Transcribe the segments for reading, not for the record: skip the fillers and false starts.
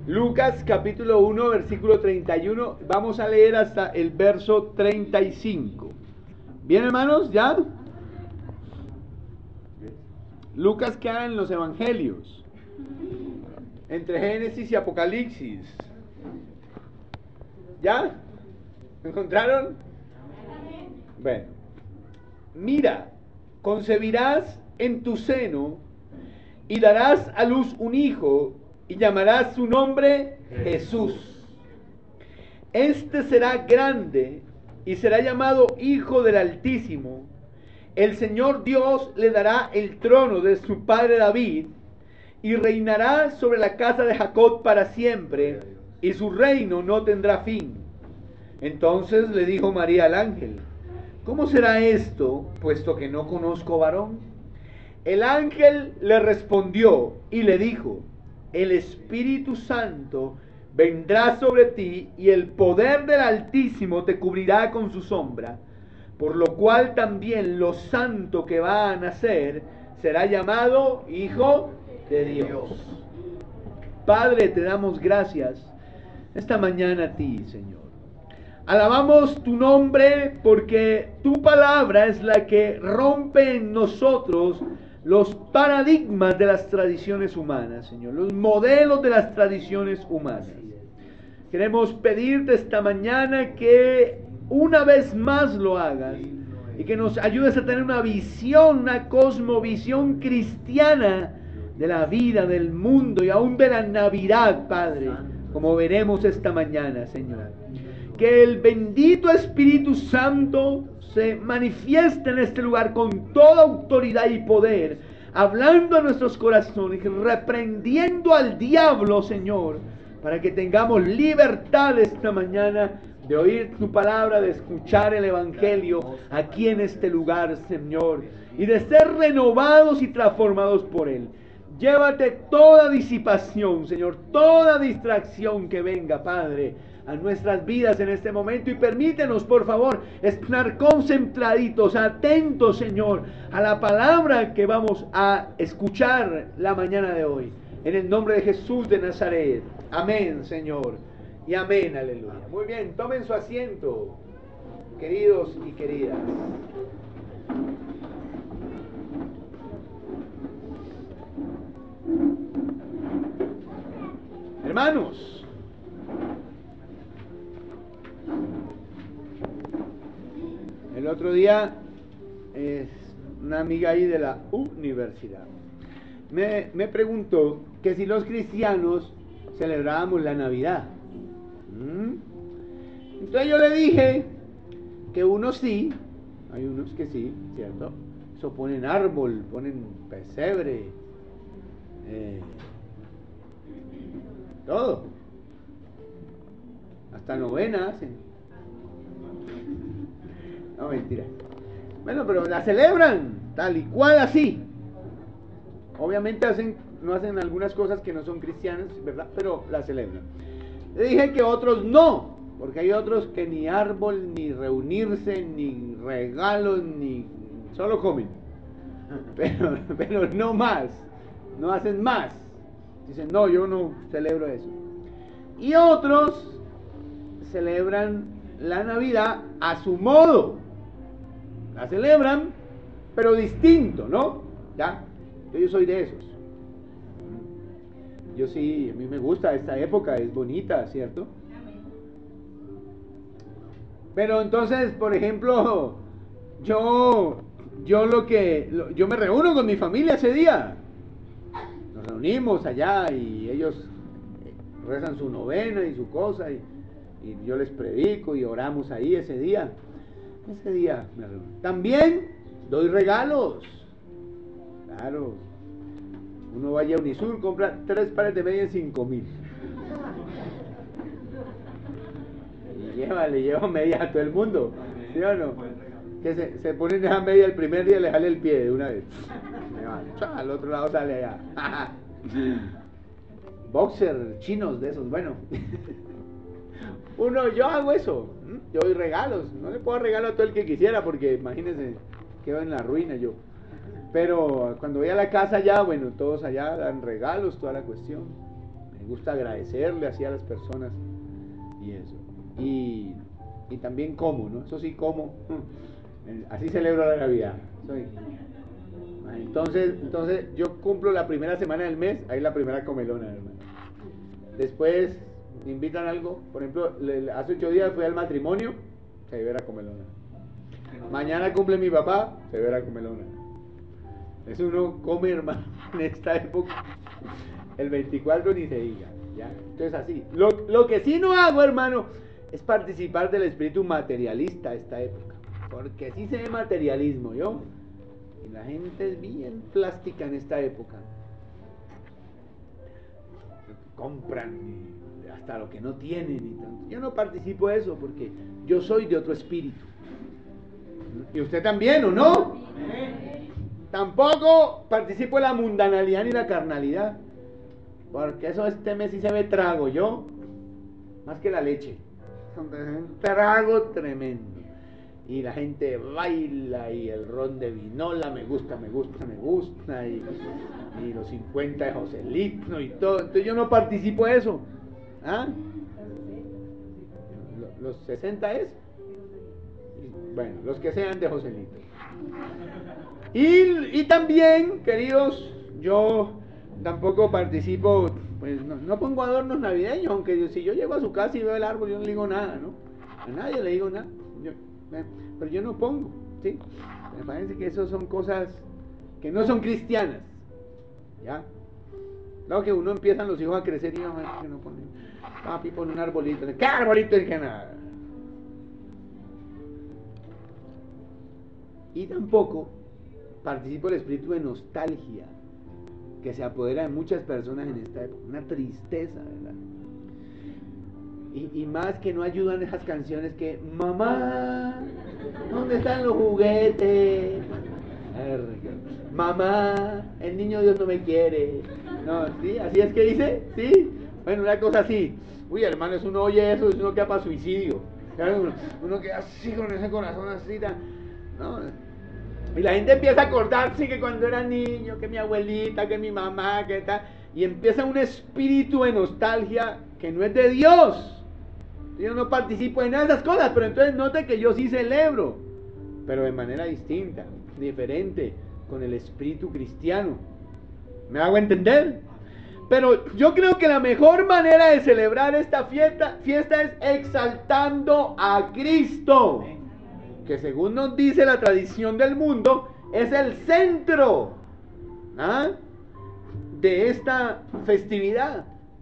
Lucas capítulo 1, versículo 31. Vamos a leer hasta el verso 35. ¿Bien, hermanos? ¿Ya? Lucas queda en los evangelios, entre Génesis y Apocalipsis. ¿Ya? ¿Lo encontraron? Bueno. Mira, concebirás en tu seno y darás a luz un hijo y llamarás su nombre Jesús. Este será grande y será llamado Hijo del Altísimo. El Señor Dios le dará el trono de su padre David y reinará sobre la casa de Jacob para siempre, y su reino no tendrá fin. Entonces le dijo María al ángel: ¿cómo será esto, puesto que no conozco varón? El ángel le respondió y le dijo: el Espíritu Santo vendrá sobre ti y el poder del Altísimo te cubrirá con su sombra, por lo cual también lo santo que va a nacer será llamado Hijo de Dios. Padre, te damos gracias esta mañana a ti, Señor. Alabamos tu nombre porque tu palabra es la que rompe en nosotros los paradigmas de las tradiciones humanas, Señor, los modelos de las tradiciones humanas. Queremos pedirte esta mañana que una vez más lo hagas y que nos ayudes a tener una visión, una cosmovisión cristiana de la vida, del mundo y aún de la Navidad, Padre, como veremos esta mañana, Señor. Que el bendito Espíritu Santo se manifieste en este lugar con toda autoridad y poder, hablando a nuestros corazones, reprendiendo al diablo, Señor, para que tengamos libertad esta mañana de oír tu palabra, de escuchar el Evangelio aquí en este lugar, Señor, y de ser renovados y transformados por él. Llévate toda disipación, Señor, toda distracción que venga, Padre, a nuestras vidas en este momento, y permítenos, por favor, estar concentraditos, atentos, Señor, a la palabra que vamos a escuchar la mañana de hoy. En el nombre de Jesús de Nazaret. Amén, Señor. Y amén, aleluya. Muy bien, tomen su asiento, queridos y queridas. Hermanos, el otro día una amiga ahí de la universidad me preguntó que si los cristianos celebrábamos la Navidad. Entonces yo le dije que unos sí, hay unos que sí, ¿cierto? Eso ponen árbol, ponen pesebre, todo, hasta novena hacen. No, mentira. Bueno, pero la celebran tal y cual así. Obviamente no hacen algunas cosas que no son cristianas, ¿verdad? Pero la celebran. Le dije que otros no, porque hay otros que ni árbol, ni reunirse, ni regalos, ni solo comen. Pero no más, no hacen más. Dicen, no, yo no celebro eso. Y otros celebran la Navidad a su modo. La celebran, pero distinto, ¿no? ¿Ya? Yo soy de esos. Yo sí, a mí me gusta esta época, es bonita, ¿cierto? Pero entonces, por ejemplo, yo me reúno con mi familia ese día. Nos reunimos allá y ellos rezan su novena y su cosa, y yo les predico y oramos ahí ese día. Ese día me reúno. También doy regalos. Claro. Uno vaya a Unisur, compra 3 pares de medias en 5,000. Y le lleva medias a todo el mundo. ¿Sí o no? Que se ponen esa media el primer día y le jale el pie de una vez. Al otro lado sale allá. Boxer chinos de esos, bueno. Yo hago eso. Yo doy regalos. No le puedo dar regalo a todo el que quisiera, porque imagínense, quedo en la ruina yo. Pero cuando voy a la casa allá, bueno, todos allá dan regalos, toda la cuestión. Me gusta agradecerle así a las personas y eso. Y también como, ¿no? Eso sí como. Así celebro la Navidad. Entonces yo cumplo la primera semana del mes, ahí la primera comelona, hermano. Después me invitan algo, por ejemplo, hace 8 días fui al matrimonio, severa comelona. Mañana cumple mi papá, severa comelona. Eso uno come, hermano, en esta época. El 24 ni se diga, ¿ya? Entonces así. Lo que sí no hago, hermano, es participar del espíritu materialista esta época. Porque sí se ve materialismo, ¿yo? Y la gente es bien plástica en esta época. Compran hasta lo que no tienen y tanto. Yo no participo de eso porque yo soy de otro espíritu. ¿Y usted también, o no? Tampoco participo de la mundanalidad ni la carnalidad. Porque eso este mes sí se ve trago, yo. Más que la leche. Un trago tremendo. Y la gente baila y el ron de vinola, me gusta, y los 50 de Joselito y todo. Entonces yo no participo de eso. ¿Ah? ¿Los 60 es? Bueno, los que sean de Joselito. Y también, queridos, yo tampoco participo, pues no pongo adornos navideños, aunque si yo llego a su casa y veo el árbol, yo no le digo nada, ¿no? A nadie le digo nada. Pero yo no pongo, ¿sí? Me parece que eso son cosas que no son cristianas, ¿ya? Luego que uno empiezan los hijos a crecer y no ponen, papi pone un arbolito, ¿qué arbolito es que nada? Y tampoco participo del espíritu de nostalgia que se apodera de muchas personas en esta época, una tristeza, ¿verdad? Y más que no ayudan esas canciones que, mamá, ¿dónde están los juguetes? Mamá, el niño Dios no me quiere. No, ¿sí? ¿Así es que dice? ¿Sí? Bueno, una cosa así. Uy, hermano, es uno oye eso, es uno queda para suicidio. Uno queda así con ese corazón así, ¿no? Y la gente empieza a acordarse que cuando era niño, que mi abuelita, que mi mamá, que tal. Y empieza un espíritu de nostalgia que no es de Dios. Yo no participo en nada de esas cosas, pero entonces note que yo sí celebro, pero de manera distinta, diferente, con el espíritu cristiano. ¿Me hago entender? Pero yo creo que la mejor manera de celebrar esta fiesta es exaltando a Cristo, que según nos dice la tradición del mundo, es el centro de esta festividad.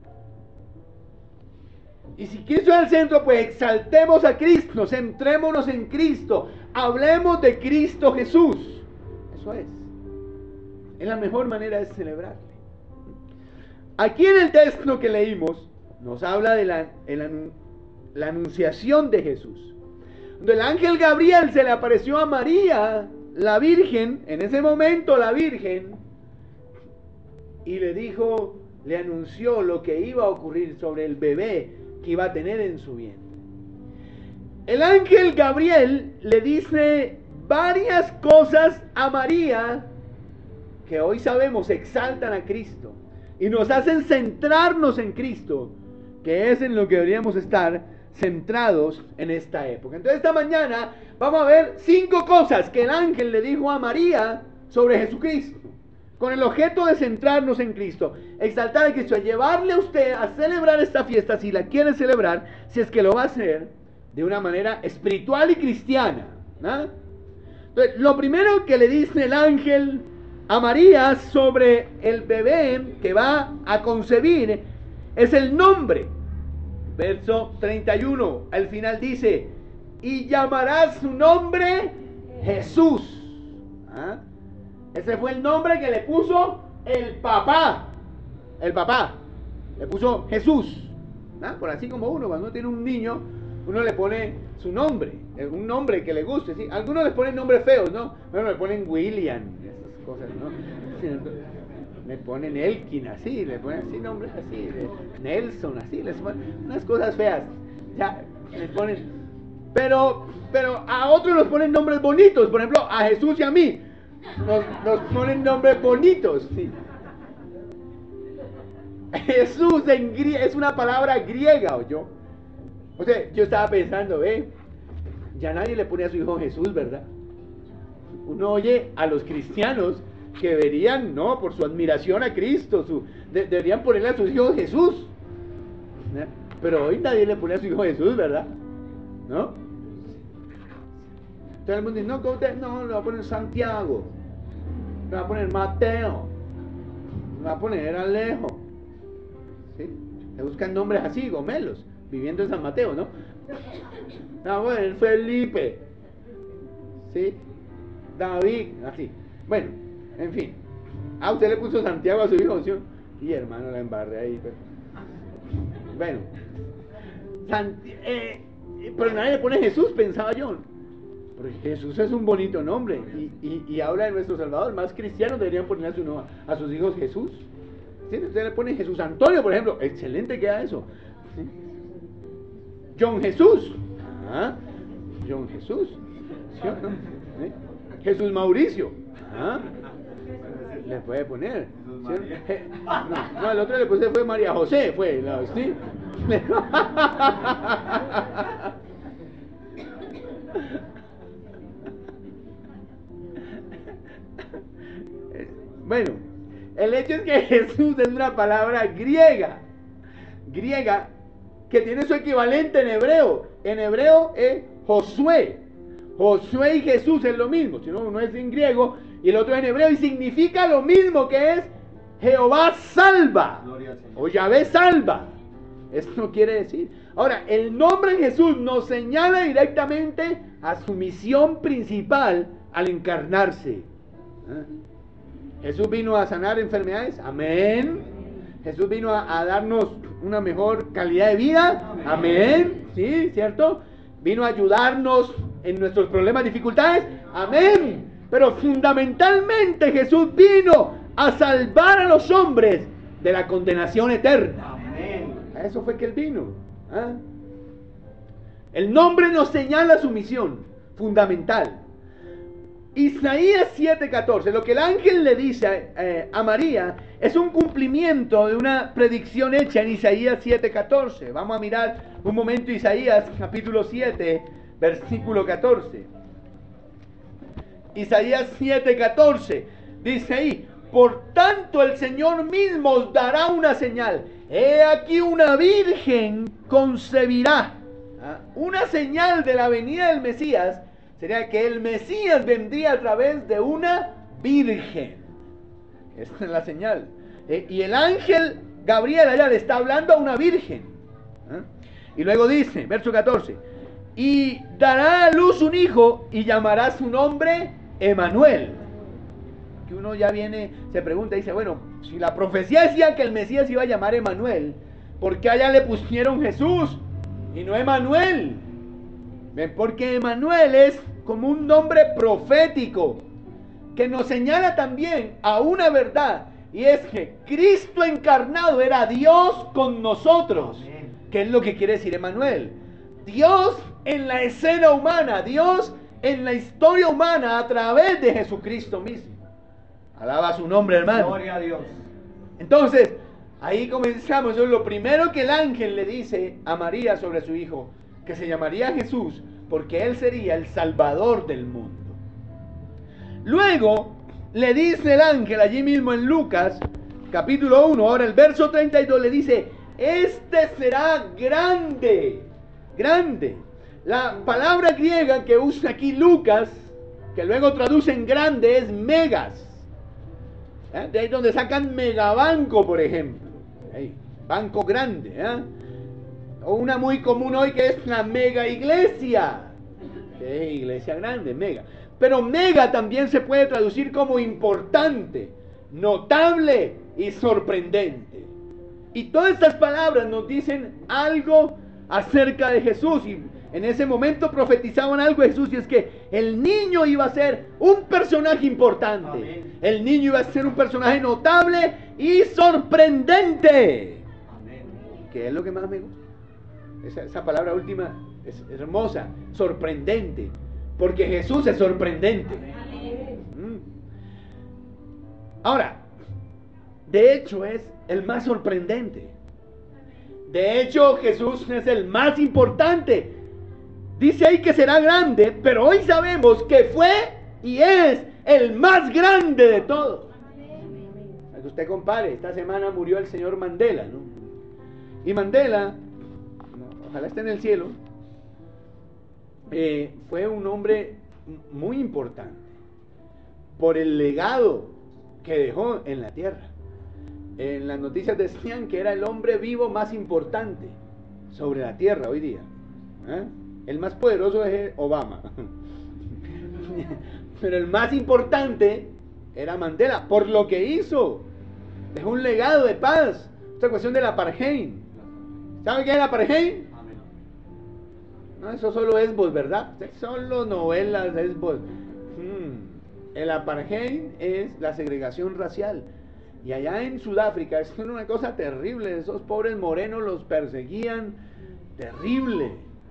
Y si Cristo es el centro, pues exaltemos a Cristo, centrémonos en Cristo, hablemos de Cristo Jesús. Eso es la mejor manera de celebrarle. Aquí en el texto que leímos, nos habla de la anunciación de Jesús. Cuando el ángel Gabriel se le apareció a María, la Virgen, en ese momento la Virgen, y le anunció lo que iba a ocurrir sobre el bebé que iba a tener en su vientre. El ángel Gabriel le dice varias cosas a María que hoy sabemos exaltan a Cristo y nos hacen centrarnos en Cristo, que es en lo que deberíamos estar centrados en esta época. Entonces esta mañana vamos a ver 5 cosas que el ángel le dijo a María sobre Jesucristo, con el objeto de centrarnos en Cristo, exaltar a Cristo, llevarle a usted a celebrar esta fiesta, si la quiere celebrar, si es que lo va a hacer de una manera espiritual y cristiana, ¿no? Entonces, lo primero que le dice el ángel a María sobre el bebé que va a concebir es el nombre. Verso 31, al final dice, y llamarás su nombre Jesús. Ese fue el nombre que le puso el papá. El papá le puso Jesús. Por así como cuando uno tiene un niño, uno le pone su nombre, un nombre que le guste, ¿sí? Algunos le ponen nombres feos, ¿no? Bueno, le ponen William, esas cosas, ¿no? Le ponen Elkin, así, le ponen así nombres así, Nelson, así, les ponen unas cosas feas, ya, les ponen, pero a otros los ponen nombres bonitos, por ejemplo, a Jesús y a mí, nos ponen nombres bonitos, sí. Jesús es una palabra griega, ¿oyó? O sea, yo estaba pensando, ya nadie le pone a su hijo Jesús, ¿verdad? Uno oye a los cristianos que deberían, no, por su admiración a Cristo, deberían ponerle a sus hijos Jesús. ¿No? Pero hoy nadie le pone a su hijo Jesús, ¿verdad? ¿No? Todo el mundo dice, no, ¿cómo no, le va a poner Santiago, le va a poner Mateo, le va a poner Alejo. ¿Sí? Se buscan nombres así, gomelos, viviendo en San Mateo, ¿no? Ah, bueno, Felipe, ¿sí? David, así. Bueno, en fin. Usted le puso Santiago a su hijo, ¿sí? Y hermano, la embarré ahí. Bueno. Pero nadie le pone Jesús, pensaba yo. Porque Jesús es un bonito nombre. Y habla de nuestro Salvador. Más cristianos deberían poner a sus hijos Jesús. ¿Sí? Usted le pone Jesús Antonio, por ejemplo. Excelente queda eso. ¿Sí? John Jesús. John Jesús. ¿Sí o no? ¿Sí? Jesús Mauricio. Le puede poner. ¿Sí? No, el otro le puse fue María José, ¿sí? Bueno, el hecho es que Jesús es una palabra griega que tiene su equivalente en hebreo. En hebreo es Josué. Josué y Jesús es lo mismo, si no, uno es en griego y el otro es en hebreo y significa lo mismo, que es Jehová salva o Yahvé salva. Esto quiere decir. Ahora, el nombre de Jesús nos señala directamente a su misión principal al encarnarse. Jesús vino a sanar enfermedades, amén. Jesús vino a darnos una mejor calidad de vida, amén. Sí, ¿cierto? Vino a ayudarnos en nuestros problemas, dificultades, amén. Pero fundamentalmente Jesús vino a salvar a los hombres de la condenación eterna. Amén. A eso fue que Él vino. El nombre nos señala su misión fundamental. Isaías 7:14, lo que el ángel le dice a María es un cumplimiento de una predicción hecha en Isaías 7:14. Vamos a mirar un momento Isaías capítulo 7, versículo 14. Isaías 7:14 dice ahí: por tanto el Señor mismo os dará una señal. He aquí una virgen concebirá. Una señal de la venida del Mesías sería que el Mesías vendría a través de una virgen. Esta es la señal. Y el ángel Gabriel allá le está hablando a una virgen. Y luego dice, verso 14: y dará a luz un hijo y llamará su nombre Emanuel. Que uno ya viene, se pregunta y dice, bueno, si la profecía decía que el Mesías iba a llamar Emanuel, ¿por qué allá le pusieron Jesús y no Emanuel? ¿Ven? Porque Emanuel es como un nombre profético que nos señala también a una verdad, y es que Cristo encarnado era Dios con nosotros. ¿Qué es lo que quiere decir Emanuel? Dios en la escena humana, Dios en la historia humana a través de Jesucristo mismo. Alaba su nombre, hermano. Gloria a Dios. Entonces, ahí comenzamos. Eso es lo primero que el ángel le dice a María sobre su hijo, que se llamaría Jesús, porque él sería el Salvador del mundo. Luego le dice el ángel allí mismo en Lucas capítulo 1, ahora el verso 32 le dice: este será grande, grande. La palabra griega que usa aquí Lucas, que luego traduce en grande, es megas. De ahí donde sacan megabanco, por ejemplo. Ahí, banco grande. O una muy común hoy que es la mega iglesia. Iglesia grande, mega. Pero mega también se puede traducir como importante, notable y sorprendente. Y todas estas palabras nos dicen algo acerca de Jesús. Y en ese momento profetizaban algo de Jesús, y es que el niño iba a ser un personaje importante. Amén. El niño iba a ser un personaje notable y sorprendente. Amén. ¿Qué es lo que más me gusta? Esa palabra última es hermosa, sorprendente, porque Jesús es sorprendente. Ahora, de hecho es el más sorprendente. De hecho, Jesús es el más importante. Dice ahí que será grande, pero hoy sabemos que fue y es el más grande de todos. Para que usted compare, esta semana murió el señor Mandela, ¿no? Y Mandela, ojalá esté en el cielo, fue un hombre muy importante por el legado que dejó en la tierra. En las noticias decían que era el hombre vivo más importante sobre la tierra hoy día. El más poderoso es Obama, pero el más importante era Mandela, por lo que hizo. Dejó un legado de paz. Esta cuestión del apartheid. ¿Sabe qué es el apartheid? No, eso solo es vos, ¿verdad? Solo novelas es vos. El apartheid es la segregación racial. Y allá en Sudáfrica es una cosa terrible. Esos pobres morenos los perseguían. Terrible.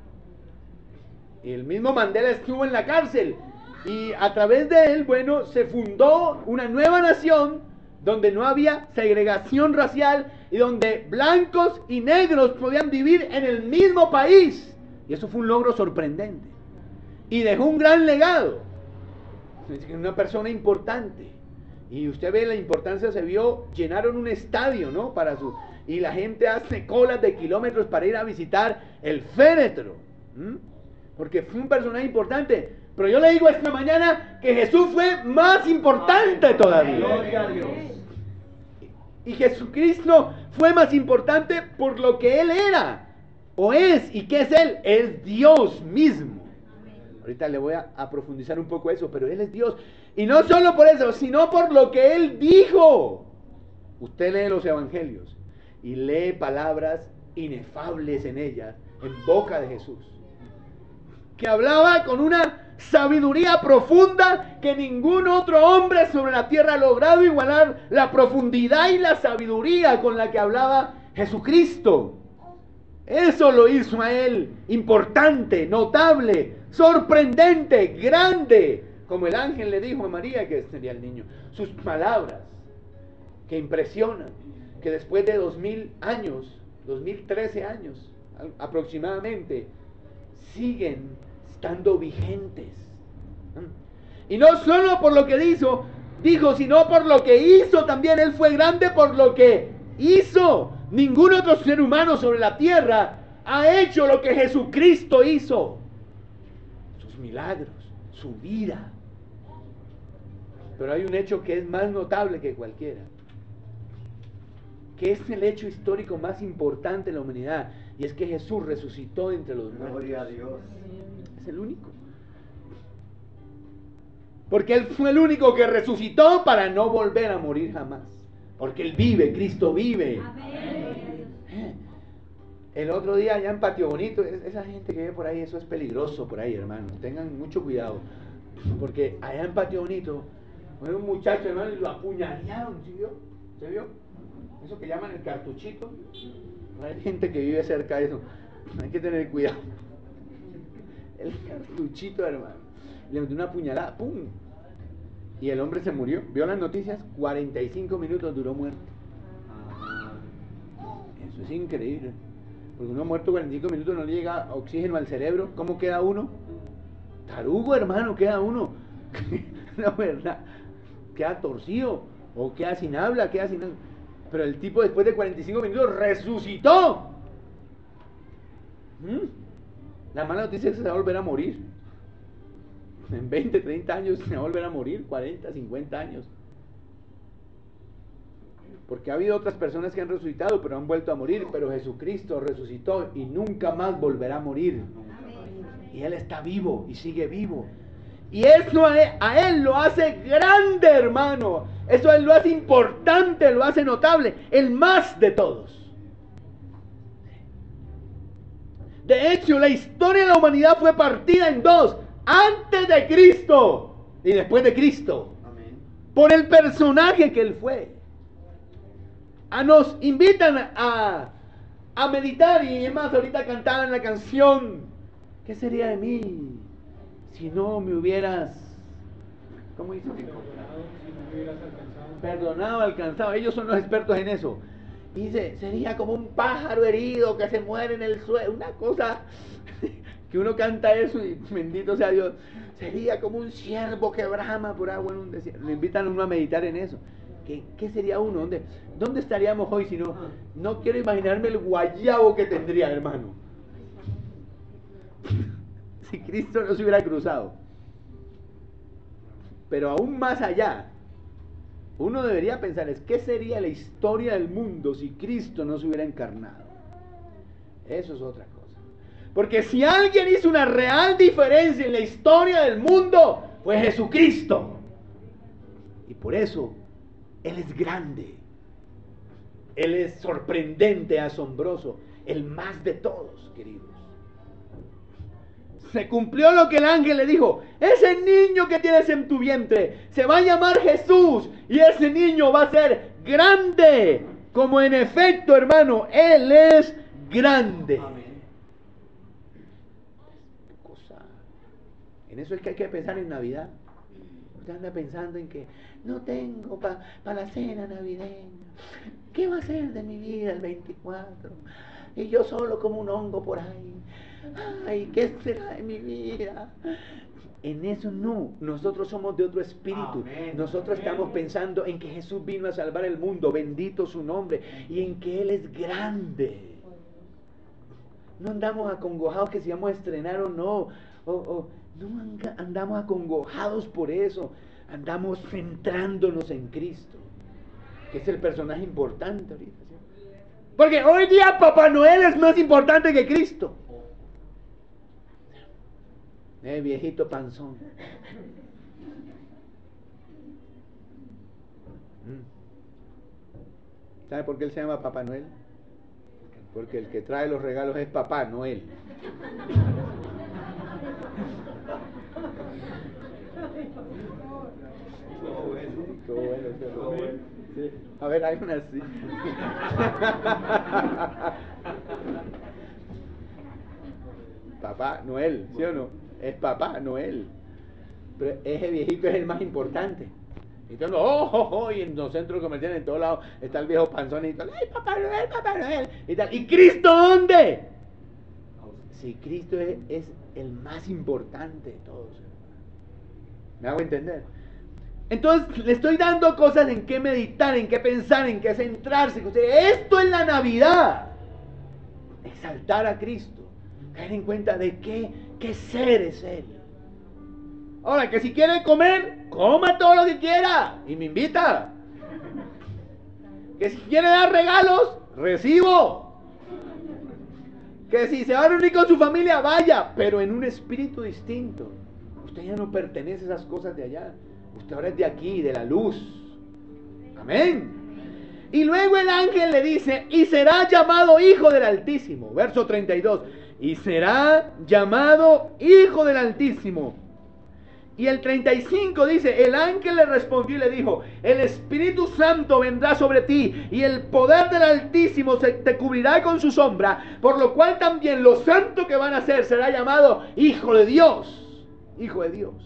Y el mismo Mandela estuvo en la cárcel. Y a través de él, bueno, se fundó una nueva nación donde no había segregación racial y donde blancos y negros podían vivir en el mismo país. Y eso fue un logro sorprendente. Y dejó un gran legado. Una persona importante. Y usted ve la importancia, se vio, llenaron un estadio, ¿no? Y la gente hace colas de kilómetros para ir a visitar el féretro. Porque fue un personaje importante. Pero yo le digo esta mañana que Jesús fue más importante todavía. Gloria a Dios. Y Jesucristo fue más importante por lo que Él era, o es, y ¿qué es Él? Es Dios mismo. Ahorita le voy a profundizar un poco eso, pero Él es Dios. Y no solo por eso, sino por lo que Él dijo. Usted lee los evangelios y lee palabras inefables en ellas, en boca de Jesús, que hablaba con una sabiduría profunda que ningún otro hombre sobre la tierra ha logrado igualar la profundidad y la sabiduría con la que hablaba Jesucristo. Eso lo hizo a Él importante, notable, sorprendente, grande, como el ángel le dijo a María que sería el niño. Sus palabras que impresionan, que después de 2000 años, 2013 años aproximadamente, siguen estando vigentes. Y no solo por lo que dijo, sino por lo que hizo también. Él fue grande por lo que hizo. Ningún otro ser humano sobre la tierra ha hecho lo que Jesucristo hizo. Sus milagros, su vida. Pero hay un hecho que es más notable que cualquiera, que es el hecho histórico más importante de la humanidad, y es que Jesús resucitó entre los muertos. Gloria a Dios. Es el único. Porque Él fue el único que resucitó para no volver a morir jamás. Porque Él vive, Cristo vive. Amén. El otro día allá en Patio Bonito, esa gente que ve por ahí, eso es peligroso por ahí, hermano. Tengan mucho cuidado. Porque allá en Patio Bonito, un muchacho, hermano, y lo apuñalearon, ¿sí vio? ¿Se vio? Eso que llaman el cartuchito. Hay gente que vive cerca de eso. Hay que tener cuidado. El cartuchito, hermano. Le metió una puñalada, ¡pum! Y el hombre se murió. ¿Vio las noticias? 45 minutos duró muerto. Eso es increíble. Porque uno muerto 45 minutos no le llega oxígeno al cerebro. ¿Cómo queda uno? Tarugo, hermano, queda uno. La verdad. Queda torcido. O queda sin habla, Pero el tipo después de 45 minutos resucitó. La mala noticia es que se va a volver a morir. En 20, 30 años se va a volver a morir, 40, 50 años. Porque ha habido otras personas que han resucitado, pero han vuelto a morir. Pero Jesucristo resucitó y nunca más volverá a morir. Y Él está vivo y sigue vivo. Y eso a Él lo hace grande, hermano. Eso a Él lo hace importante, lo hace notable. El más de todos. De hecho, la historia de la humanidad fue partida en dos. Antes de Cristo y después de Cristo. Amén. Por el personaje que Él fue. Nos invitan a meditar. Y es más, ahorita cantaban la canción: ¿qué sería de mí si no me hubieras ¿Cómo dice? Perdonado, alcanzado. Ellos son los expertos en eso. Dice, sería como un pájaro herido que se muere en el suelo. Una cosa que uno canta eso y bendito sea Dios. Sería como un ciervo que brama por agua en un desierto. Le invitan a uno a meditar en eso. ¿Qué sería uno? ¿Dónde estaríamos hoy si no? No quiero imaginarme el guayabo que tendría, hermano. Si Cristo no se hubiera cruzado. Pero aún más allá, uno debería pensar, ¿qué sería la historia del mundo si Cristo no se hubiera encarnado? Eso es otra cosa. Porque si alguien hizo una real diferencia en la historia del mundo, fue Jesucristo. Y por eso, Él es grande. Él es sorprendente, asombroso, el más de todos, queridos. Se cumplió lo que el ángel le dijo. Ese niño que tienes en tu vientre se va a llamar Jesús. Y ese niño va a ser grande. Como en efecto, hermano, Él es grande. Amén. ¿Qué cosa? En eso es que hay que pensar en Navidad. Usted anda pensando en que no tengo para la cena navideña. ¿Qué va a ser de mi vida el 24? Y yo solo como un hongo por ahí. Ay, ¿qué será de mi vida? En eso no, nosotros somos de otro espíritu. Amén. Nosotros estamos pensando en que Jesús vino a salvar el mundo, bendito su nombre, y en que Él es grande. No andamos acongojados que si vamos a estrenar o no, no andamos acongojados por eso, andamos centrándonos en Cristo, que es el personaje importante ahorita, ¿sí? Porque hoy día Papá Noel es más importante que Cristo. Viejito panzón. ¿Sabe por qué él se llama Papá Noel? Porque el que trae los regalos es Papá Noel. Sí. A ver, hay una así. Papá Noel, ¿sí o no? Es Papá Noel. Pero ese viejito es el más importante. Y todo, y en los centros comerciales, en todos lados, está el viejo panzón y todo, ¡ay, Papá Noel, Papá Noel! Y tal. ¿Y Cristo dónde? Si Cristo es el más importante de todos. ¿Me hago entender? Entonces, le estoy dando cosas en qué meditar, en qué pensar, en qué centrarse. Esto es la Navidad. Exaltar a Cristo. Caer en cuenta de qué ser es Él. Ahora, que si quiere comer, coma todo lo que quiera y me invita. Que si quiere dar regalos, recibo. Que si se va a reunir con su familia, vaya, pero en un espíritu distinto. Usted ya no pertenece a esas cosas de allá. Usted ahora es de aquí, de la luz. Amén. Y luego el ángel le dice, y será llamado Hijo del Altísimo. Verso 32. Y será llamado Hijo del Altísimo. Y el 35 dice, el ángel le respondió y le dijo, el Espíritu Santo vendrá sobre ti y el poder del Altísimo te cubrirá con su sombra, por lo cual también lo santo que van a ser será llamado Hijo de Dios. Hijo de Dios.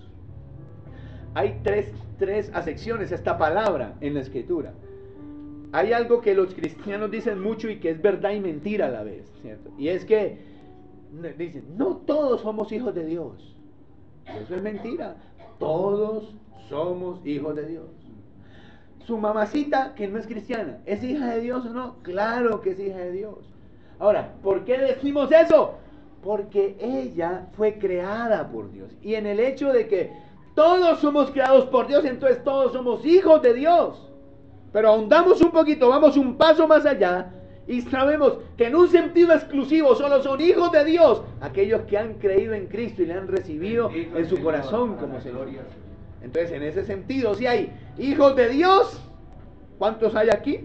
Hay tres acepciones a esta palabra en la Escritura. Hay algo que los cristianos dicen mucho y que es verdad y mentira a la vez, ¿cierto? Y es que dicen, no todos somos hijos de Dios. Eso es mentira. Todos somos hijos de Dios. Su mamacita, que no es cristiana, ¿es hija de Dios o no? Claro que es hija de Dios. Ahora, ¿por qué decimos eso? Porque ella fue creada por Dios. Y en el hecho de que todos somos creados por Dios, entonces todos somos hijos de Dios. Pero ahondamos un poquito, vamos un paso más allá y sabemos que en un sentido exclusivo solo son hijos de Dios aquellos que han creído en Cristo y le han recibido en su corazón como Señor. Entonces, en ese sentido, si hay hijos de Dios, ¿cuántos hay aquí?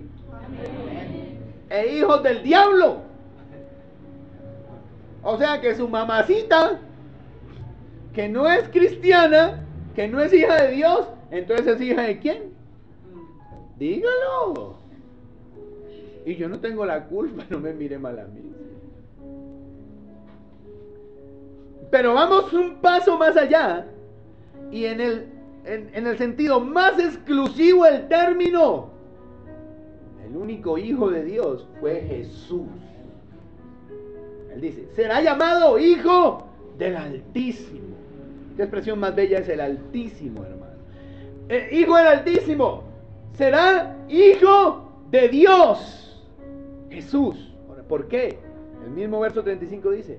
E hijos del diablo. O sea que su mamacita, que no es cristiana, que no es hija de Dios, entonces es hija de ¿quién? Dígalo. Y yo no tengo la culpa, no me mire mal a mí. Pero vamos un paso más allá. Y en el en el sentido más exclusivo del término, el único Hijo de Dios fue Jesús. Él dice, será llamado Hijo del Altísimo. ¿Qué expresión más bella es el Altísimo, hermano? Hijo del Altísimo. Será Hijo de Dios. Jesús. Ahora, ¿por qué? El mismo verso 35 dice.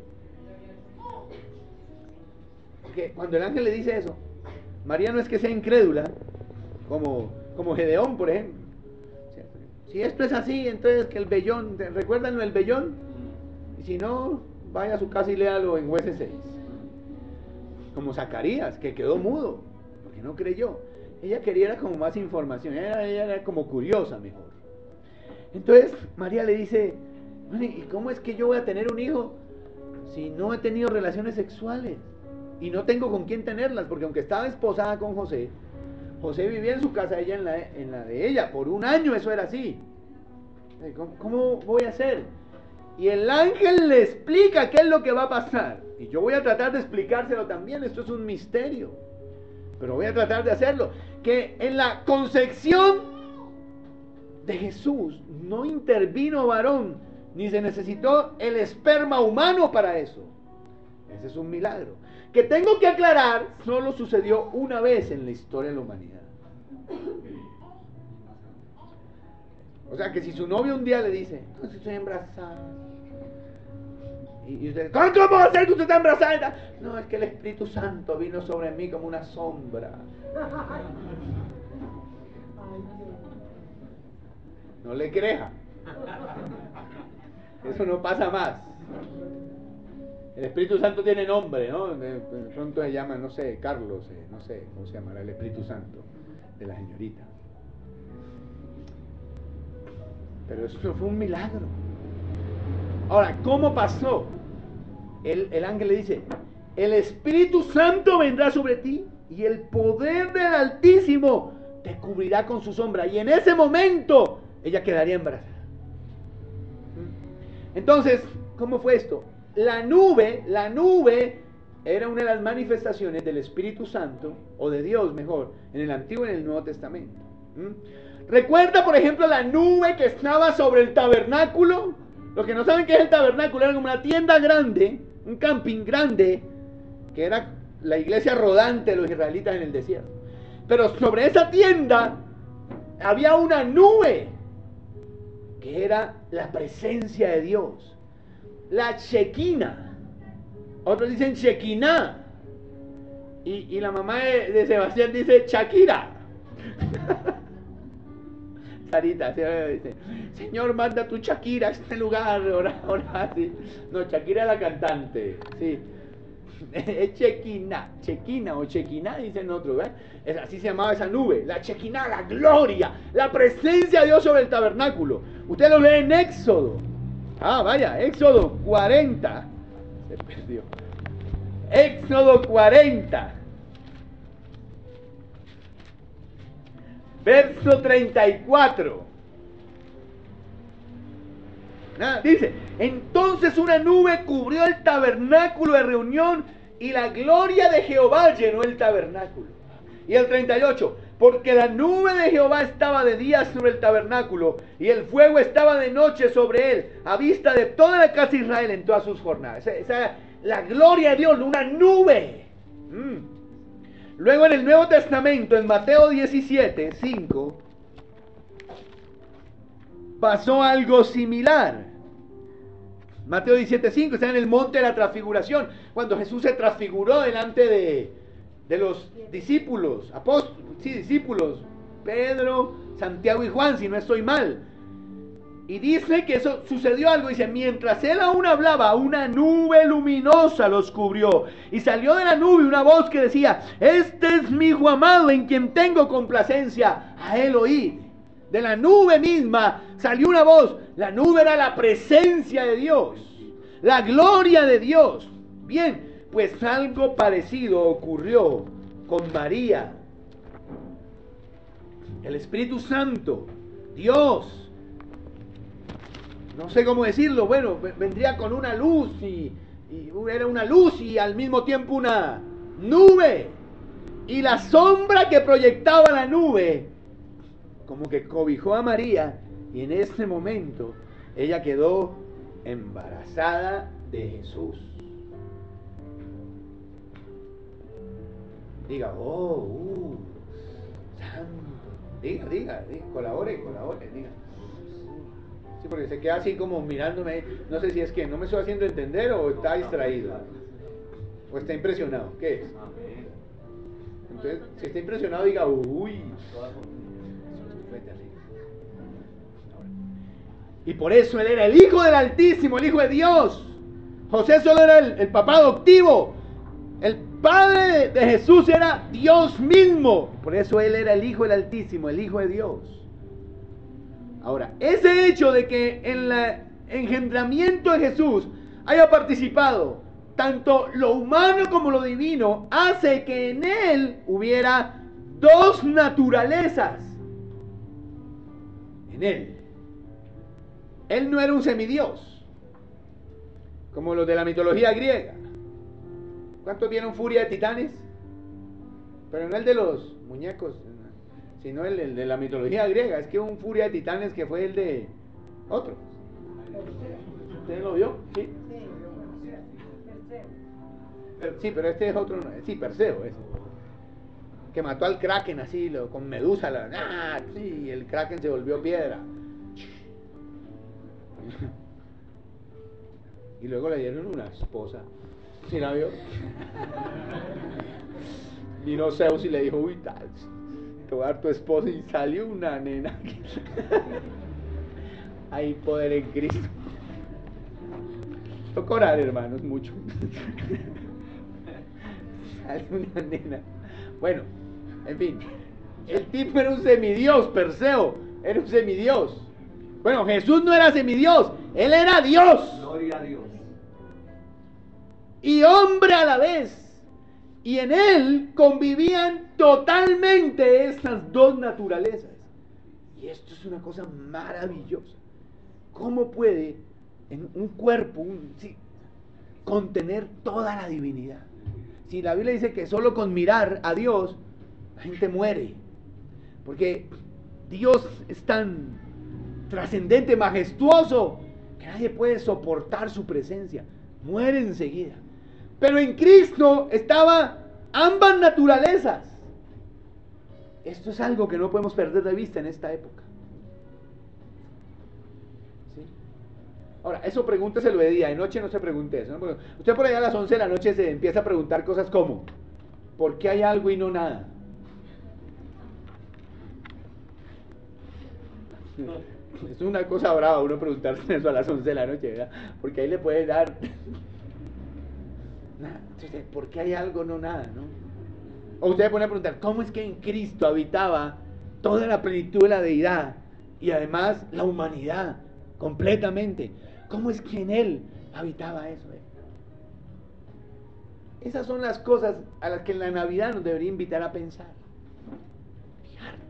Porque cuando el ángel le dice eso, María no es que sea incrédula, como Gedeón, por ejemplo. Si esto es así, entonces que el vellón, ¿recuerdan el vellón? Y si no, vaya a su casa y léalo en Jueces 6. Como Zacarías, que quedó mudo, porque no creyó. Ella quería como más información, ella era como curiosa mejor. Entonces María le dice, bueno, ¿y cómo es que yo voy a tener un hijo si no he tenido relaciones sexuales? Y no tengo con quién tenerlas, porque aunque estaba esposada con José, José vivía en su casa, ella en la de ella, por un año eso era así. ¿Cómo voy a hacer? Y el ángel le explica qué es lo que va a pasar. Y yo voy a tratar de explicárselo también, esto es un misterio. Pero voy a tratar de hacerlo. Que en la concepción de Jesús no intervino varón, ni se necesitó el esperma humano para eso. Ese es un milagro. Que tengo que aclarar, solo sucedió una vez en la historia de la humanidad. O sea que si su novio un día le dice, no, si estoy embarazada. Y usted, ¿cómo va a ser que usted está embarazada? No, es que el Espíritu Santo vino sobre mí como una sombra. No le crea. Eso no pasa más. El Espíritu Santo tiene nombre, ¿no? De pronto se llama, no sé, Carlos, no sé cómo se llamará el Espíritu Santo de la señorita. Pero eso fue un milagro. Ahora, ¿cómo pasó? El ángel le dice, el Espíritu Santo vendrá sobre ti y el poder del Altísimo te cubrirá con su sombra. Y en ese momento ella quedaría embarazada. Entonces, ¿cómo fue esto? La nube era una de las manifestaciones del Espíritu Santo, o de Dios mejor, en el Antiguo y en el Nuevo Testamento. ¿Recuerda, por ejemplo, la nube que estaba sobre el tabernáculo? Los que no saben qué es el tabernáculo, era como una tienda grande, un camping grande, que era la iglesia rodante de los israelitas en el desierto. Pero sobre esa tienda había una nube, que era la presencia de Dios. La Shekinah, otros dicen Shekinah, y la mamá de Sebastián dice Shakira. Sarita, dice, Señor, manda tu Shakira a este lugar, ora, sí. No, Shakira es la cantante, sí. Es Shekinah o Shekinah, dicen otros, ¿ves? Así se llamaba esa nube, la Shekinah, la gloria, la presencia de Dios sobre el tabernáculo. Usted lo lee en Éxodo. Vaya, Éxodo 40. Se perdió. Éxodo 40. Verso 34. Dice, entonces una nube cubrió el tabernáculo de reunión y la gloria de Jehová llenó el tabernáculo. Y el 38, porque la nube de Jehová estaba de día sobre el tabernáculo y el fuego estaba de noche sobre él, a vista de toda la casa de Israel en todas sus jornadas. La gloria de Dios, una nube. Luego en el Nuevo Testamento, en Mateo 17, 5, pasó algo similar. Mateo 17, 5, está en el monte de la transfiguración, cuando Jesús se transfiguró delante de los discípulos, discípulos, Pedro, Santiago y Juan, si no estoy mal. Y dice que eso sucedió algo, dice, mientras él aún hablaba, una nube luminosa los cubrió, y salió de la nube una voz que decía, este es mi hijo amado en quien tengo complacencia, a él oíd. De la nube misma salió una voz, la nube era la presencia de Dios, la gloria de Dios. Bien, pues algo parecido ocurrió con María. El Espíritu Santo, Dios, no sé cómo decirlo, bueno, vendría con una luz y era una luz y al mismo tiempo una nube. Y la sombra que proyectaba la nube, como que cobijó a María, y en ese momento ella quedó embarazada de Jesús. Diga, santo. Diga, colabore, diga. Sí, porque se queda así como mirándome, no sé si es que no me estoy haciendo entender o está distraído, o está impresionado, ¿qué es? Entonces, si está impresionado, diga, uy. Y por eso él era el Hijo del Altísimo, el Hijo de Dios. José solo era el papá adoptivo. El padre de Jesús era Dios mismo. Por eso él era el Hijo del Altísimo, el Hijo de Dios. Ahora, ese hecho de que en el engendramiento de Jesús haya participado tanto lo humano como lo divino, hace que en él hubiera dos naturalezas. En él. Él no era un semidios, como los de la mitología griega. ¿Cuántos vieron Furia de Titanes? Pero no el de los muñecos, sino el de la mitología griega. Es que un Furia de Titanes que fue el de otro. ¿Usted lo vio? Sí. Sí, pero este es otro. Sí, Perseo ese. Que mató al Kraken así, con Medusa. Sí, el Kraken se volvió piedra. Y luego le dieron una esposa. ¿Sí la vio? Vino Zeus y le dijo, uy, tal, te voy a dar tu esposa, y salió una nena. Hay poder en Cristo. Toca orar, hermanos, mucho. Sale una nena. Bueno, en fin. El tipo era un semidios, Perseo. Era un semidios. Bueno, Jesús no era semidios. Él era Dios. Gloria a Dios. Y hombre a la vez. Y en él convivían totalmente estas dos naturalezas. Y esto es una cosa maravillosa. ¿Cómo puede en un cuerpo contener toda la divinidad? Si la Biblia dice que solo con mirar a Dios la gente muere, porque Dios es tan trascendente, majestuoso, que nadie puede soportar su presencia, muere enseguida. Pero en Cristo estaban ambas naturalezas. Esto es algo que no podemos perder de vista en esta época. ¿Sí? Ahora, eso pregúnteselo de día, de noche no se pregunte eso, ¿no? Porque usted por allá a las 11 de la noche se empieza a preguntar cosas como, ¿por qué hay algo y no nada? Es una cosa brava uno preguntarse eso a las 11 de la noche, ¿verdad? Porque ahí le puede dar nada. Entonces, ¿por qué hay algo no nada, no? O usted pone a preguntar, ¿cómo es que en Cristo habitaba toda la plenitud de la deidad y además la humanidad completamente? ¿Cómo es que en Él habitaba eso? Esas son las cosas a las que en la Navidad nos debería invitar a pensar. Fijarnos.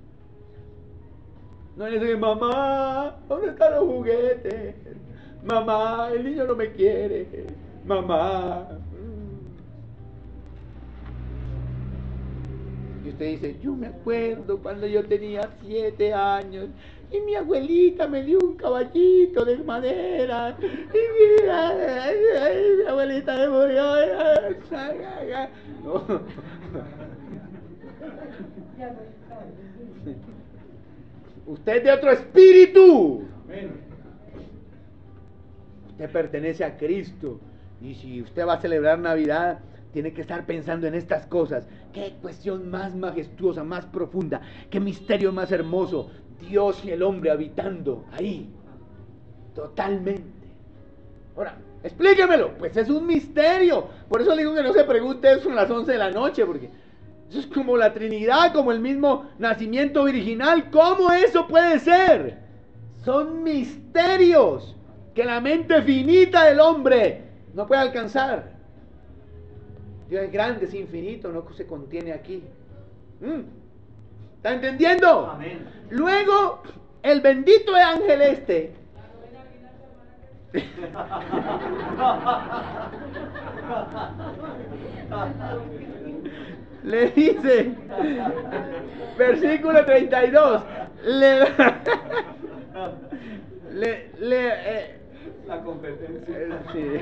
No es decir, mamá, ¿dónde están los juguetes? Mamá, el niño no me quiere. Mamá. Y usted dice, yo me acuerdo cuando yo tenía 7 años y mi abuelita me dio un caballito de madera y mi abuelita me murió. No. Usted es de otro espíritu. Usted pertenece a Cristo. Y si usted va a celebrar Navidad, tiene que estar pensando en estas cosas. Qué cuestión más majestuosa, más profunda. Qué misterio más hermoso. Dios y el hombre habitando ahí. Totalmente. Ahora, explíquemelo. Pues es un misterio. Por eso le digo que no se pregunte eso a las 11 de la noche. Porque eso es como la Trinidad, como el mismo nacimiento virginal. ¿Cómo eso puede ser? Son misterios que la mente finita del hombre no puede alcanzar. Dios es grande, es infinito, no se contiene aquí. ¿Está entendiendo? Amén. Luego, el bendito ángel este. le dice, versículo 32, la competencia. Sí.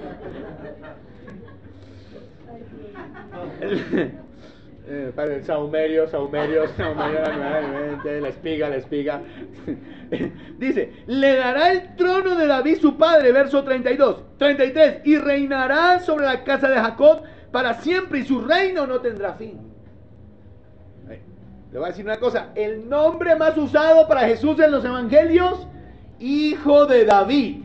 Saumerio, la espiga. Dice, le dará el trono de David su padre, verso 32, 33, y reinará sobre la casa de Jacob para siempre y su reino no tendrá fin. Le voy a decir una cosa, el nombre más usado para Jesús en los evangelios, Hijo de David.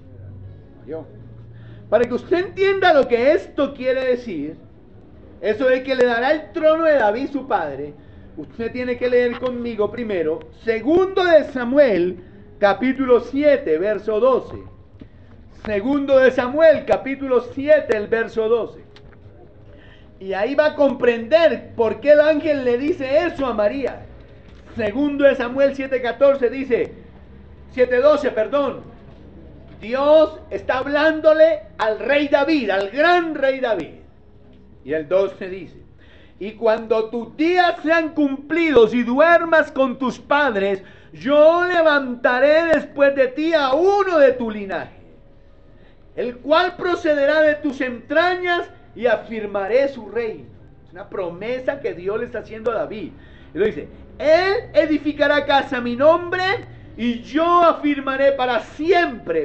Para que usted entienda lo que esto quiere decir, eso de que le dará el trono de David su padre, usted tiene que leer conmigo primero, segundo de Samuel, capítulo 7, verso 12. Segundo de Samuel, capítulo 7, el verso 12. Y ahí va a comprender por qué el ángel le dice eso a María. Segundo de Samuel 7:14 dice, 7:12, perdón. Dios está hablándole al rey David, al gran rey David. Y el 12 dice, y cuando tus días sean cumplidos y duermas con tus padres, yo levantaré después de ti a uno de tu linaje, el cual procederá de tus entrañas y afirmaré su reino. Es una promesa que Dios le está haciendo a David. Y lo dice, él edificará casa a mi nombre y yo afirmaré para siempre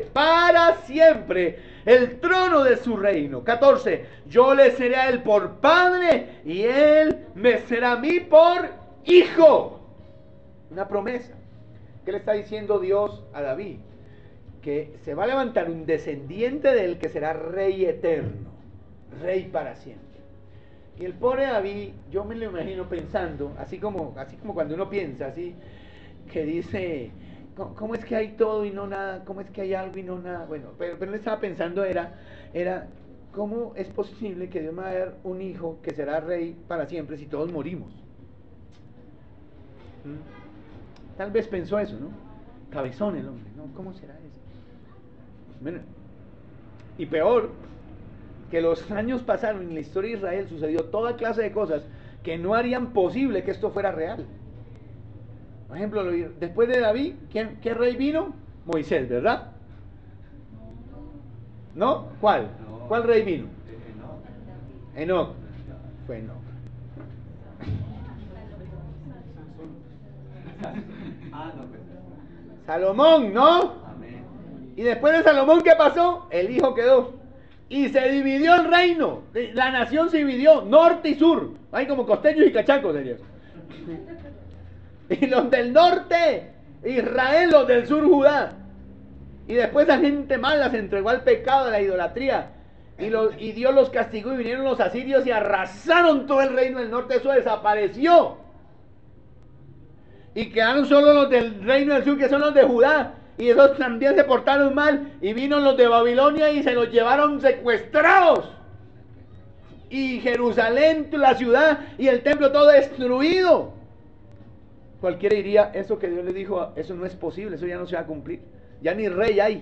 el trono de su reino. 14, yo le seré a él por padre y él me será a mí por hijo. Una promesa. ¿Qué le está diciendo Dios a David? Que se va a levantar un descendiente de él que será rey eterno, rey para siempre. Y el pobre David, yo me lo imagino pensando, así como cuando uno piensa, así, que dice, ¿cómo es que hay todo y no nada? ¿Cómo es que hay algo y no nada? Bueno, pero él estaba pensando era, ¿cómo es posible que Dios me va a dar un hijo que será rey para siempre si todos morimos? Tal vez pensó eso, ¿no? Cabezón el hombre, ¿no? ¿Cómo será eso? Bueno, y peor, que los años pasaron en la historia de Israel, sucedió toda clase de cosas que no harían posible que esto fuera real. Por ejemplo, después de David, ¿qué rey vino? Moisés, ¿verdad? ¿No? ¿Cuál? ¿Cuál rey vino? Enoc. Fue Enoc. Salomón, ¿no? Y después de Salomón, ¿qué pasó? El hijo quedó. Y se dividió el reino. La nación se dividió, norte y sur. Hay como costeños y cachacos, sería. Y los del norte, Israel, los del sur, Judá. Y después la gente mala se entregó al pecado de la idolatría. Y Dios los castigó y vinieron los asirios y arrasaron todo el reino del norte. Eso desapareció. Y quedaron solo los del reino del sur, que son los de Judá. Y esos también se portaron mal. Y vino los de Babilonia y se los llevaron secuestrados. Y Jerusalén, la ciudad y el templo todo destruido. Cualquiera diría, eso que Dios le dijo, eso no es posible, eso ya no se va a cumplir. Ya ni rey hay.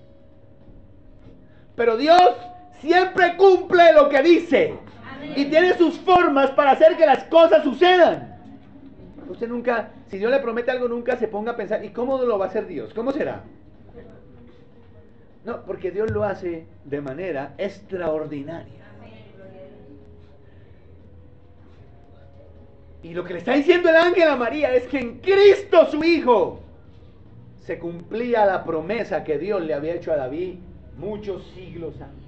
Pero Dios siempre cumple lo que dice. Amén. Y tiene sus formas para hacer que las cosas sucedan. Usted nunca, si Dios le promete algo, nunca se ponga a pensar, ¿y cómo lo va a hacer Dios? ¿Cómo será? No, porque Dios lo hace de manera extraordinaria. Y lo que le está diciendo el ángel a María es que en Cristo su Hijo se cumplía la promesa que Dios le había hecho a David muchos siglos antes.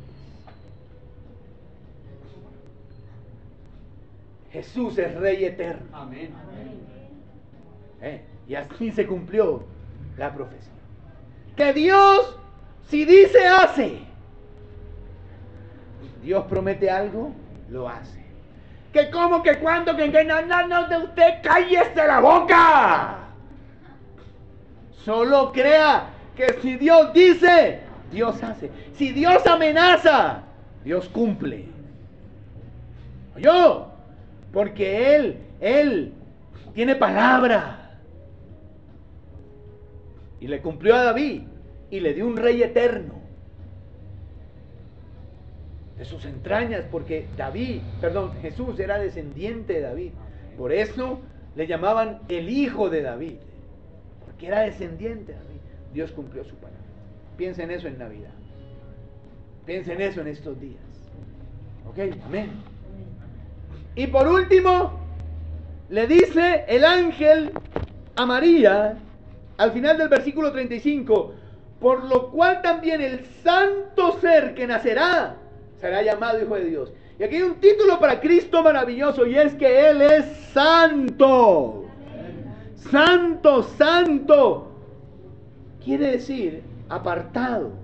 Jesús es Rey eterno. Amén. Y así se cumplió la profecía. Que Dios, si dice, hace. Dios promete algo, lo hace. Que cómo, que cuándo, que no, de usted cállese la boca. Solo crea que si Dios dice, Dios hace. Si Dios amenaza, Dios cumple. Yo, porque Él tiene palabra. Y le cumplió a David y le dio un rey eterno. de sus entrañas, porque Jesús era descendiente de David. Por eso le llamaban el hijo de David, porque era descendiente de David. Dios cumplió su palabra. Piensa en eso en Navidad. Piensa en eso en estos días. Ok, amén. Y por último, le dice el ángel a María, al final del versículo 35, por lo cual también el santo ser que nacerá será llamado Hijo de Dios. Y aquí hay un título para Cristo maravilloso, y es que Él es santo. Santo, santo. Quiere decir apartado.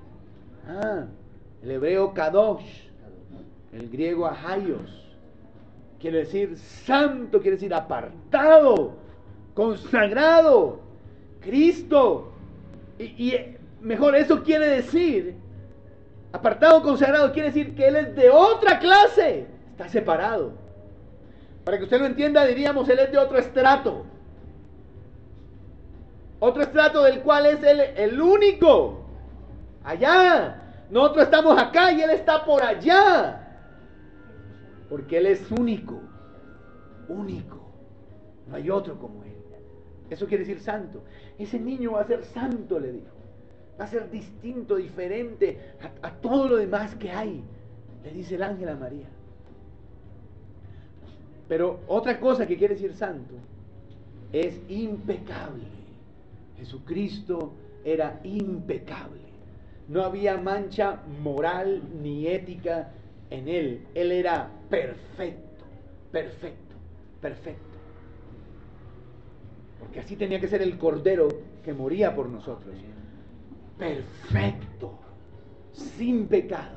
El hebreo kadosh, el griego ahaios. Quiere decir santo, quiere decir apartado, consagrado, Cristo. Y mejor, eso quiere decir, apartado, consagrado, quiere decir que Él es de otra clase, está separado. Para que usted lo entienda, diríamos, Él es de otro estrato. Otro estrato del cual es Él el único. Allá. Nosotros estamos acá y Él está por allá. Porque Él es único. Único. No hay otro como Él. Eso quiere decir santo. Ese niño va a ser santo, le dijo. Va a ser distinto, diferente a todo lo demás que hay. Le dice el ángel a María. Pero otra cosa que quiere decir santo es impecable. Jesucristo era impecable. No había mancha moral ni ética en Él. Él era perfecto, perfecto, perfecto. Porque así tenía que ser el Cordero que moría por nosotros. Perfecto, sin pecado.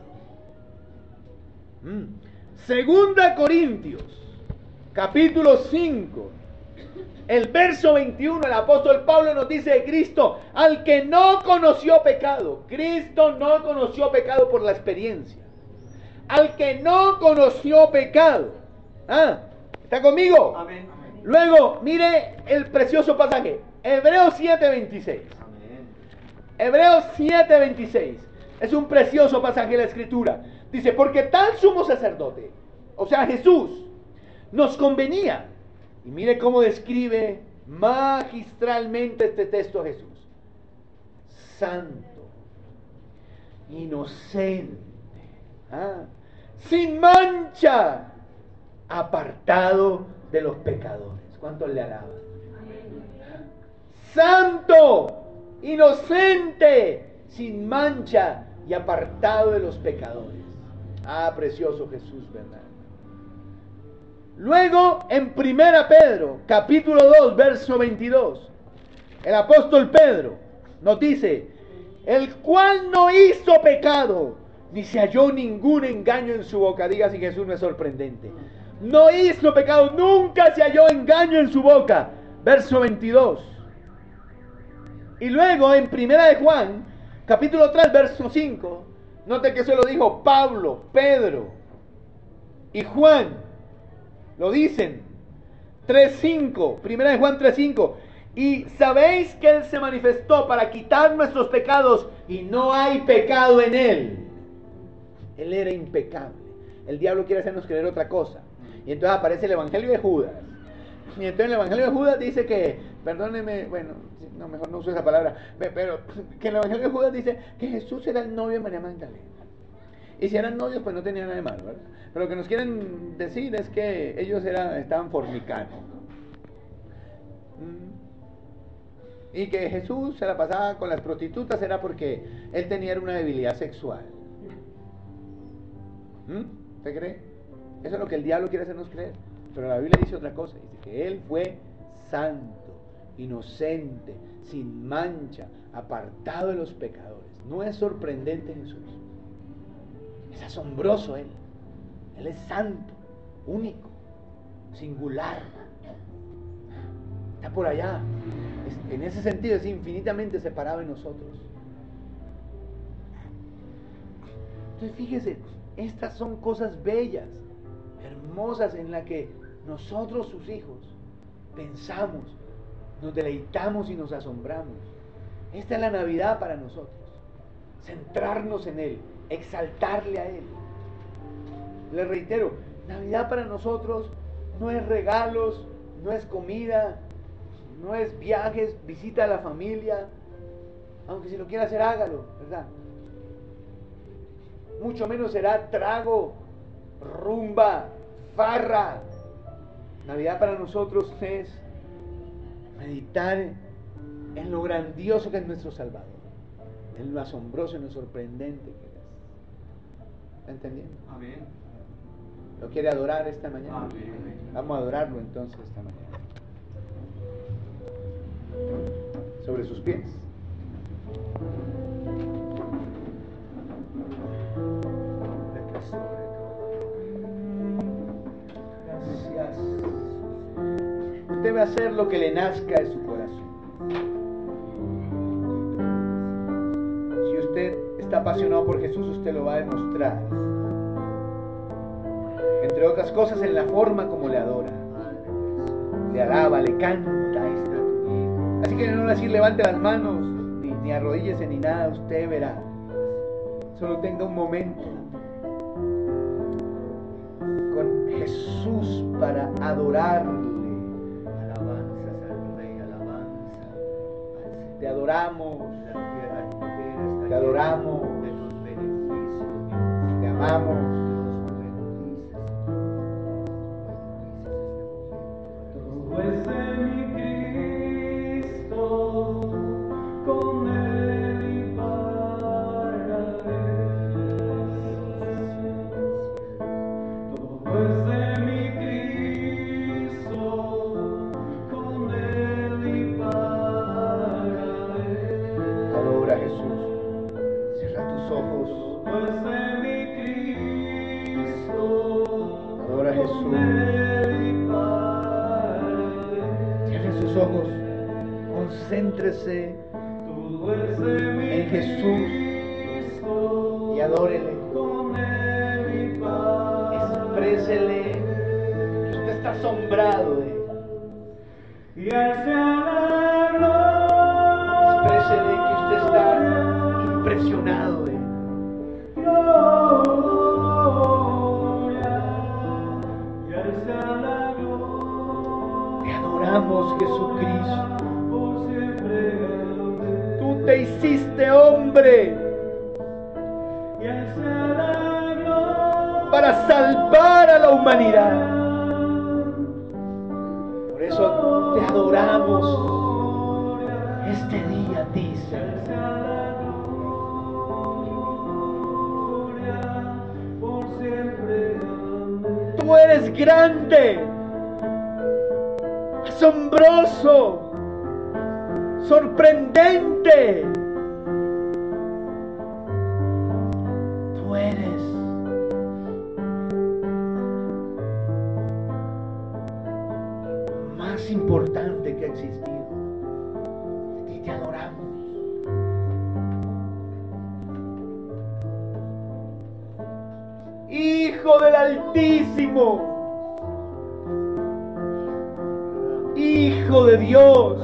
Segunda Corintios, capítulo 5. El verso 21, el apóstol Pablo nos dice de Cristo, al que no conoció pecado. Cristo no conoció pecado por la experiencia. Al que no conoció pecado. ¿Está conmigo? Amén. Luego, mire el precioso pasaje. Hebreos 7:26. Hebreos 7:26. Es un precioso pasaje de la Escritura. Dice, porque tal sumo sacerdote, o sea Jesús, nos convenía. Y mire cómo describe magistralmente este texto a Jesús. Santo, inocente, sin mancha, apartado de los pecadores. ¿Cuántos le alaban? Santo, inocente, sin mancha y apartado de los pecadores. Precioso Jesús, ¿verdad? Luego, en 1 Pedro, capítulo 2, verso 22, el apóstol Pedro nos dice, el cual no hizo pecado, ni se halló ningún engaño en su boca. Diga si Jesús no es sorprendente. No hizo pecado, nunca se halló engaño en su boca. Verso 22. Y luego, en 1 de Juan, capítulo 3, verso 5, note que eso lo dijo Pablo, Pedro y Juan. Lo dicen, 3:5, 1 de Juan 3:5. Y sabéis que Él se manifestó para quitar nuestros pecados y no hay pecado en Él. Él era impecable. El diablo quiere hacernos creer otra cosa. Y entonces aparece el Evangelio de Judas. Y entonces el Evangelio de Judas dice que, perdóneme, bueno, no, mejor no uso esa palabra, pero que el Evangelio de Judas dice que Jesús era el novio de María Magdalena. Y si eran novios, pues no tenía nada de malo, ¿verdad? Pero lo que nos quieren decir es que ellos estaban fornicando. Y que Jesús se la pasaba con las prostitutas era porque Él tenía una debilidad sexual. ¿Usted cree? Eso es lo que el diablo quiere hacernos creer. Pero la Biblia dice otra cosa. Dice que Él fue santo, inocente, sin mancha, apartado de los pecadores. ¿No es sorprendente Jesús? Es asombroso Él. Él es santo, único, singular. Está por allá. En ese sentido es infinitamente separado de nosotros. Entonces fíjese, estas son cosas bellas, hermosas, en las que nosotros, sus hijos, pensamos, nos deleitamos y nos asombramos. Esta es la Navidad para nosotros. Centrarnos en Él, exaltarle a Él, Les reitero, Navidad para nosotros no es regalos, no es comida, no es viajes, visita a la familia, aunque si lo quiere hacer hágalo, ¿verdad? Mucho menos será trago, rumba, farra. Navidad para nosotros es meditar en lo grandioso que es nuestro Salvador, en lo asombroso y lo sorprendente que es. ¿Está entendiendo? Amén. ¿Lo quiere adorar esta mañana? Amén. Vamos a adorarlo entonces esta mañana. Sobre sus pies. Gracias. Usted va a hacer lo que le nazca de su corazón. Si usted está apasionado por Jesús, usted lo va a demostrar. Entre otras cosas, en la forma como le adora, le alaba, le canta. Así que no así levante las manos, ni arrodíllese ni nada, usted verá. Solo tenga un momento con Jesús para adorarle. Alabanzas al Rey, alabanza. Te adoramos, La tierra entera está te adoramos, de tus beneficios, Dios. te amamos. Dios, bendices este momento. Mi Cristo, con Él y para Él. Todo es de mi Cristo, con Él y para Él. Adora a Jesús. Cierra tus ojos. Todo es de mi Cristo, Adora a Jesús. con Él y para Él. Cierre sus ojos. Concéntrese Todo es de mi en Jesús Cristo, y adórele. con Él y para Exprésele que usted está asombrado de él. y Él sea la gloria. Exprésele que usted está impresionado de él. Gloria, y Él sea la gloria. Te adoramos, Jesucristo. Por siempre, amén. Tú te hiciste hombre Y Él sea la gloria. para salvar a la humanidad. Por eso te adoramos este día a ti, Señor. Por siempre, amén. Tú eres grande, asombroso, sorprendente. Tú eres lo más importante que ha existido. A ti te adoramos. Hijo del Altísimo, Hijo de Dios,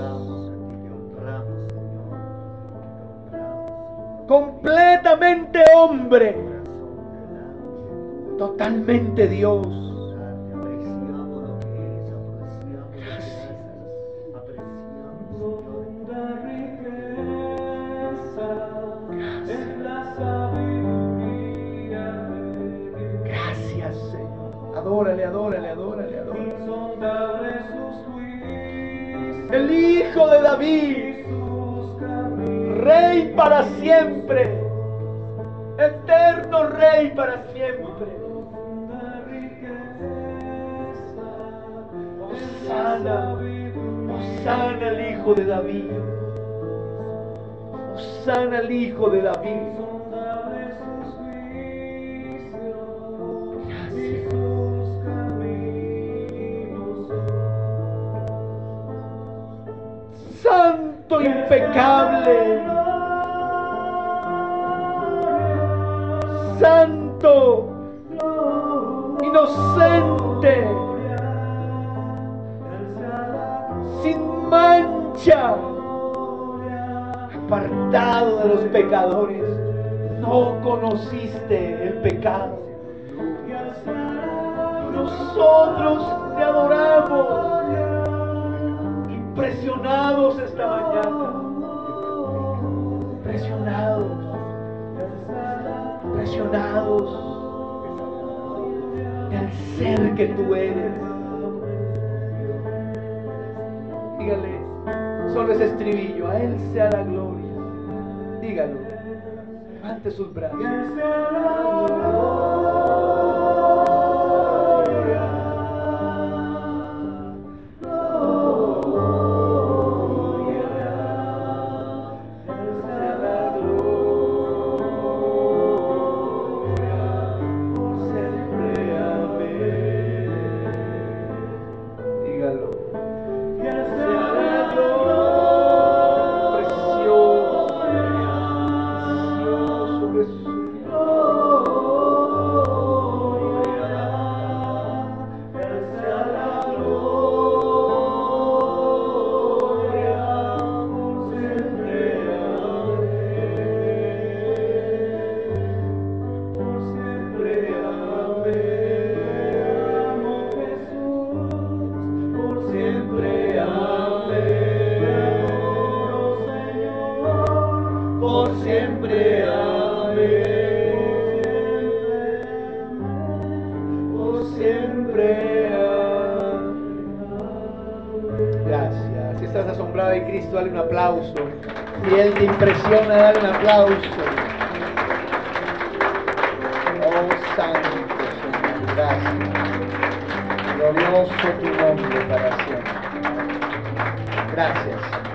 completamente hombre, totalmente Dios. Gracias, Señor. Adórale, adórale, adórale, adórale. El Hijo de David, Rey para siempre, eterno Rey para siempre. Hosana, Hosana al Hijo de David. Hosana al Hijo de David. Gracias. Santo impecable, santo, inocente, sin mancha, apartado de los pecadores. No conociste el pecado, Nosotros te adoramos, impresionados esta mañana, impresionados del ser que tú eres. Dígale, solo ese estribillo, a Él sea la gloria. Dígalo, levante sus brazos. Gracias. Si estás asombrado de Cristo, dale un aplauso. Si Él te impresiona, dale un aplauso. Oh Santo Señor, gracias. Glorioso tu nombre para siempre. Gracias.